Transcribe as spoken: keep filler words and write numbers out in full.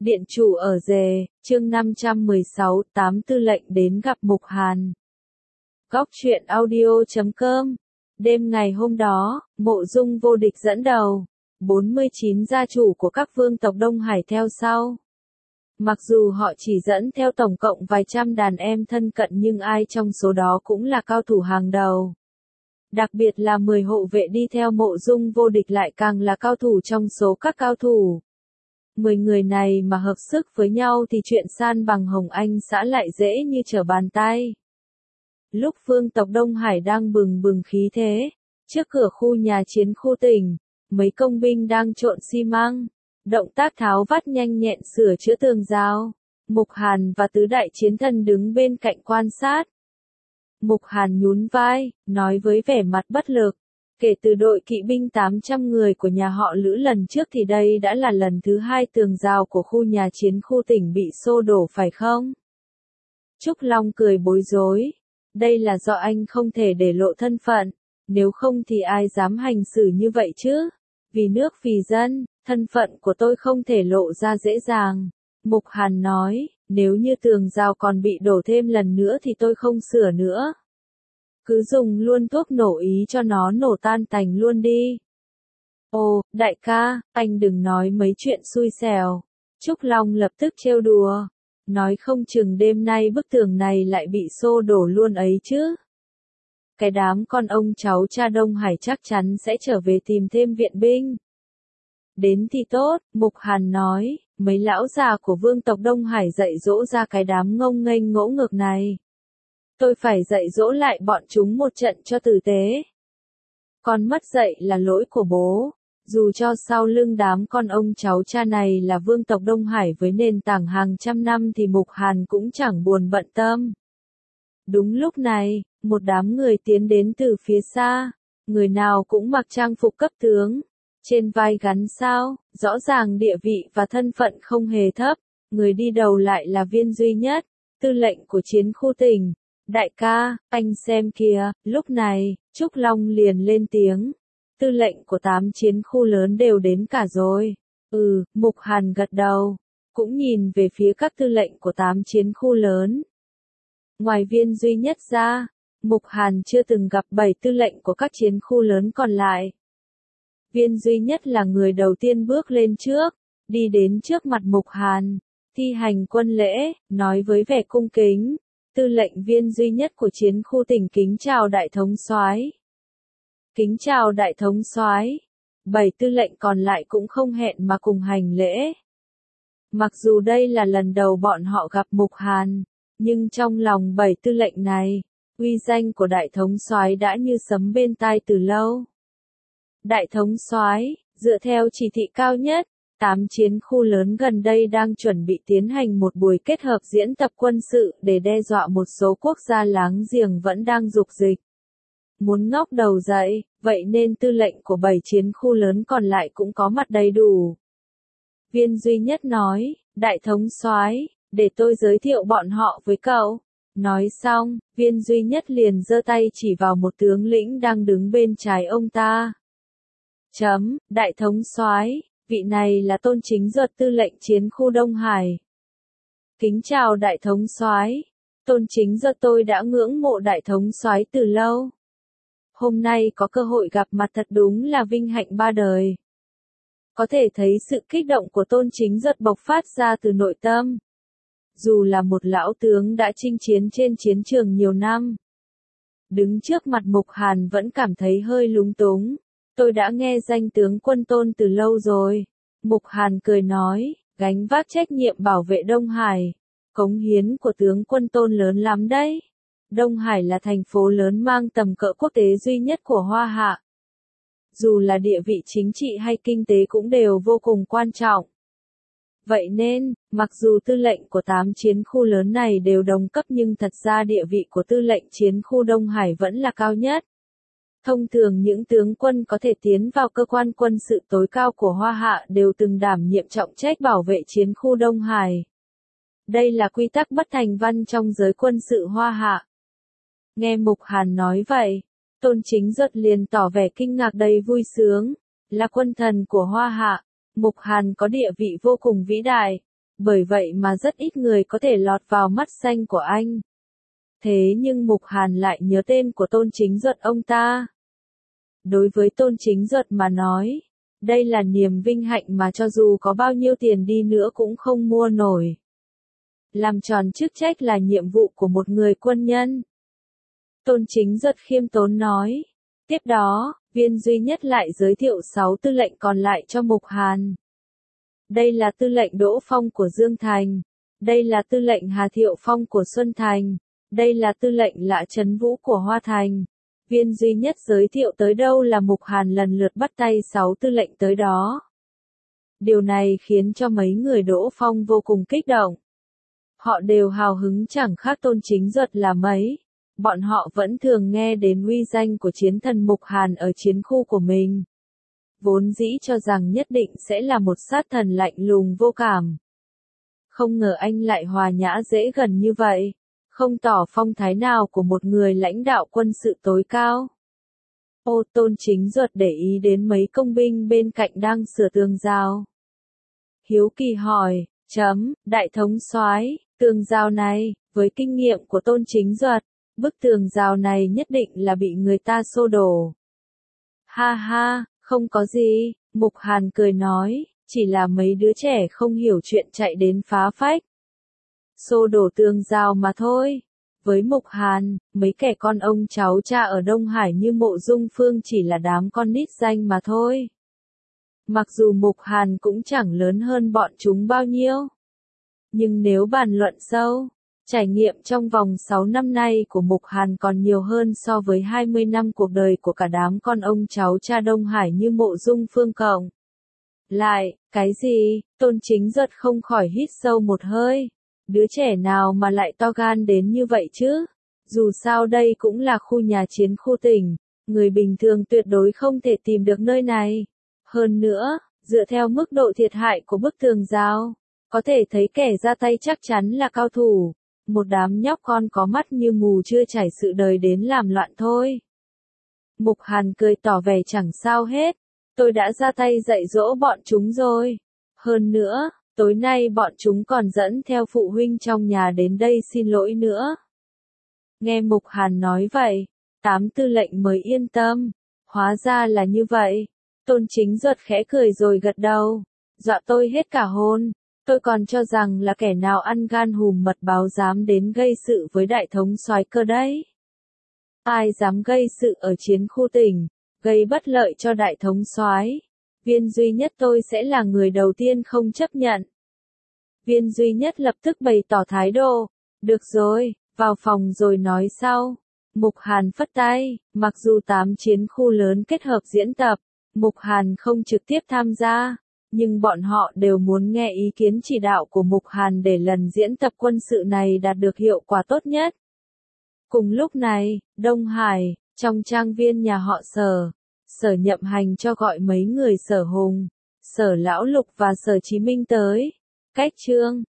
Điện chủ ở Dề, chương năm trăm mười sáu, tám tư lệnh đến gặp Mục Hàn. Góc truyện audio chấm com. Đêm ngày hôm đó, Mộ Dung Vô Địch dẫn đầu, bốn mươi chín gia chủ của các vương tộc Đông Hải theo sau. Mặc dù họ chỉ dẫn theo tổng cộng vài trăm đàn em thân cận nhưng ai trong số đó cũng là cao thủ hàng đầu. Đặc biệt là mười hộ vệ đi theo Mộ Dung Vô Địch lại càng là cao thủ trong số các cao thủ. Mười người này mà hợp sức với nhau thì chuyện san bằng Hồng Anh xã lại dễ như trở bàn tay. Lúc vương tộc Đông Hải đang bừng bừng khí thế, trước cửa khu nhà chiến khu tỉnh, mấy công binh đang trộn xi măng, động tác tháo vát nhanh nhẹn sửa chữa tường rào. Mục Hàn và tứ đại chiến thần đứng bên cạnh quan sát. Mục Hàn nhún vai, nói với vẻ mặt bất lực. Kể từ đội kỵ binh tám trăm người của nhà họ Lữ lần trước thì đây đã là lần thứ hai tường rào của khu nhà chiến khu tỉnh bị xô đổ phải không? Trúc Long cười bối rối. Đây là do anh không thể để lộ thân phận, nếu không thì ai dám hành xử như vậy chứ? Vì nước vì dân, thân phận của tôi không thể lộ ra dễ dàng. Mục Hàn nói, nếu như tường rào còn bị đổ thêm lần nữa thì tôi không sửa nữa. Cứ dùng luôn thuốc nổ ý cho nó nổ tan tành luôn đi. Ồ, đại ca, anh đừng nói mấy chuyện xui xẻo. Trúc Long lập tức trêu đùa. Nói không chừng đêm nay bức tường này lại bị xô đổ luôn ấy chứ. Cái đám con ông cháu cha Đông Hải chắc chắn sẽ trở về tìm thêm viện binh. Đến thì tốt, Mục Hàn nói, mấy lão già của vương tộc Đông Hải dạy dỗ ra cái đám ngông nghênh ngỗ ngược này. Tôi phải dạy dỗ lại bọn chúng một trận cho tử tế. Con mất dạy là lỗi của bố. Dù cho sau lưng đám con ông cháu cha này là vương tộc Đông Hải với nền tảng hàng trăm năm thì Mục Hàn cũng chẳng buồn bận tâm. Đúng lúc này, một đám người tiến đến từ phía xa. Người nào cũng mặc trang phục cấp tướng. Trên vai gắn sao, rõ ràng địa vị và thân phận không hề thấp. Người đi đầu lại là Viên Duy Nhất, tư lệnh của chiến khu tỉnh. Đại ca, anh xem kìa, lúc này, Trúc Long liền lên tiếng. Tư lệnh của tám chiến khu lớn đều đến cả rồi. Ừ, Mục Hàn gật đầu. Cũng nhìn về phía các tư lệnh của tám chiến khu lớn. Ngoài Viên Duy Nhất ra, Mục Hàn chưa từng gặp bảy tư lệnh của các chiến khu lớn còn lại. Viên Duy Nhất là người đầu tiên bước lên trước, đi đến trước mặt Mục Hàn, thi hành quân lễ, nói với vẻ cung kính. Tư lệnh Viên Duy Nhất của chiến khu tỉnh kính chào đại thống soái. Kính chào đại thống soái. Bảy tư lệnh còn lại cũng không hẹn mà cùng hành lễ. Mặc dù đây là lần đầu bọn họ gặp Mục Hàn, nhưng trong lòng bảy tư lệnh này, uy danh của đại thống soái đã như sấm bên tai từ lâu. Đại thống soái, dựa theo chỉ thị cao nhất, tám chiến khu lớn gần đây đang chuẩn bị tiến hành một buổi kết hợp diễn tập quân sự để đe dọa một số quốc gia láng giềng vẫn đang dục dịch. Muốn ngóc đầu dậy, vậy nên tư lệnh của bảy chiến khu lớn còn lại cũng có mặt đầy đủ. Viên Duy Nhất nói, đại thống soái, để tôi giới thiệu bọn họ với cậu. Nói xong, Viên Duy Nhất liền giơ tay chỉ vào một tướng lĩnh đang đứng bên trái ông ta. Chấm, đại thống soái, vị này là Tôn Chính Duật tư lệnh chiến khu Đông Hải. Kính chào đại thống soái. Tôn Chính Duật tôi đã ngưỡng mộ đại thống soái từ lâu. Hôm nay có cơ hội gặp mặt thật đúng là vinh hạnh ba đời. Có thể thấy sự kích động của Tôn Chính Duật bộc phát ra từ nội tâm. Dù là một lão tướng đã chinh chiến trên chiến trường nhiều năm, đứng trước mặt Mục Hàn vẫn cảm thấy hơi lúng túng. Tôi đã nghe danh tướng quân Tôn từ lâu rồi. Mục Hàn cười nói, gánh vác trách nhiệm bảo vệ Đông Hải. Cống hiến của tướng quân Tôn lớn lắm đấy. Đông Hải là thành phố lớn mang tầm cỡ quốc tế duy nhất của Hoa Hạ. Dù là địa vị chính trị hay kinh tế cũng đều vô cùng quan trọng. Vậy nên, mặc dù tư lệnh của tám chiến khu lớn này đều đồng cấp nhưng thật ra địa vị của tư lệnh chiến khu Đông Hải vẫn là cao nhất. Thông thường những tướng quân có thể tiến vào cơ quan quân sự tối cao của Hoa Hạ đều từng đảm nhiệm trọng trách bảo vệ chiến khu Đông Hải. Đây là quy tắc bất thành văn trong giới quân sự Hoa Hạ. Nghe Mục Hàn nói vậy, Tôn Chính Duật liền tỏ vẻ kinh ngạc đầy vui sướng. Là quân thần của Hoa Hạ, Mục Hàn có địa vị vô cùng vĩ đại. bởi vậy mà rất ít người có thể lọt vào mắt xanh của anh. Thế nhưng Mục Hàn lại nhớ tên của Tôn Chính Duật ông ta. Đối với Tôn Chính Duật mà nói, đây là niềm vinh hạnh mà cho dù có bao nhiêu tiền đi nữa cũng không mua nổi. Làm tròn chức trách là nhiệm vụ của một người quân nhân. Tôn Chính Duật khiêm tốn nói. Tiếp đó, Viên Duy Nhất lại giới thiệu sáu tư lệnh còn lại cho Mục Hàn. Đây là tư lệnh Đỗ Phong của Dương Thành. Đây là tư lệnh Hà Thiệu Phong của Xuân Thành. Đây là tư lệnh Lã Trấn Vũ của Hoa Thành. Viên Duy Nhất giới thiệu tới đâu là Mục Hàn lần lượt bắt tay sáu tư lệnh tới đó. Điều này khiến cho mấy người Đỗ Phong vô cùng kích động. Họ đều hào hứng chẳng khác Tôn Chính Duật là mấy. Bọn họ vẫn thường nghe đến uy danh của chiến thần Mục Hàn ở chiến khu của mình. Vốn dĩ cho rằng nhất định sẽ là một sát thần lạnh lùng vô cảm. Không ngờ anh lại hòa nhã dễ gần như vậy, không tỏ phong thái nào của một người lãnh đạo quân sự tối cao. Ô Tôn Chính Duật để ý đến mấy công binh bên cạnh đang sửa tường rào. Hiếu kỳ hỏi, chấm, đại thống soái, tường rào này, với kinh nghiệm của Tôn Chính Duật, bức tường rào này nhất định là bị người ta xô đổ. Ha ha, không có gì, Mục Hàn cười nói, chỉ là mấy đứa trẻ không hiểu chuyện chạy đến phá phách. Xô đổ tường rào mà thôi. Với Mục Hàn, mấy kẻ con ông cháu cha ở Đông Hải như Mộ Dung Phương chỉ là đám con nít danh mà thôi. Mặc dù Mục Hàn cũng chẳng lớn hơn bọn chúng bao nhiêu. Nhưng nếu bàn luận sâu, trải nghiệm trong vòng sáu năm nay của Mục Hàn còn nhiều hơn so với hai mươi năm cuộc đời của cả đám con ông cháu cha Đông Hải như Mộ Dung Phương cộng. Lại, cái gì, Tôn Chính Duật không khỏi hít sâu một hơi. Đứa trẻ nào mà lại to gan đến như vậy chứ? Dù sao đây cũng là khu nhà chiến khu tỉnh, người bình thường tuyệt đối không thể tìm được nơi này. Hơn nữa, dựa theo mức độ thiệt hại của bức tường rào, có thể thấy kẻ ra tay chắc chắn là cao thủ. Một đám nhóc con có mắt như mù chưa trải sự đời đến làm loạn thôi. Mục Hàn cười tỏ vẻ chẳng sao hết. Tôi đã ra tay dạy dỗ bọn chúng rồi. Hơn nữa, tối nay bọn chúng còn dẫn theo phụ huynh trong nhà đến đây xin lỗi nữa. Nghe Mục Hàn nói vậy, tám tư lệnh mới yên tâm. Hóa ra là như vậy. Tôn Chính Duật khẽ cười rồi gật đầu. Dọa tôi hết cả hồn. Tôi còn cho rằng là kẻ nào ăn gan hùm mật báo dám đến gây sự với đại thống soái cơ đấy. Ai dám gây sự ở chiến khu tỉnh, gây bất lợi cho đại thống soái, Viên Duy Nhất tôi sẽ là người đầu tiên không chấp nhận. Viên Duy Nhất lập tức bày tỏ thái độ. Được rồi, vào phòng rồi nói sau. Mục Hàn phất tay, mặc dù tám chiến khu lớn kết hợp diễn tập, Mục Hàn không trực tiếp tham gia. Nhưng bọn họ đều muốn nghe ý kiến chỉ đạo của Mục Hàn để lần diễn tập quân sự này đạt được hiệu quả tốt nhất. Cùng lúc này, Đông Hải, trong trang viên nhà họ Sở, Sở Nhậm Hành cho gọi mấy người Sở Hùng, Sở Lão Lục và Sở Chí Minh tới. Cách chương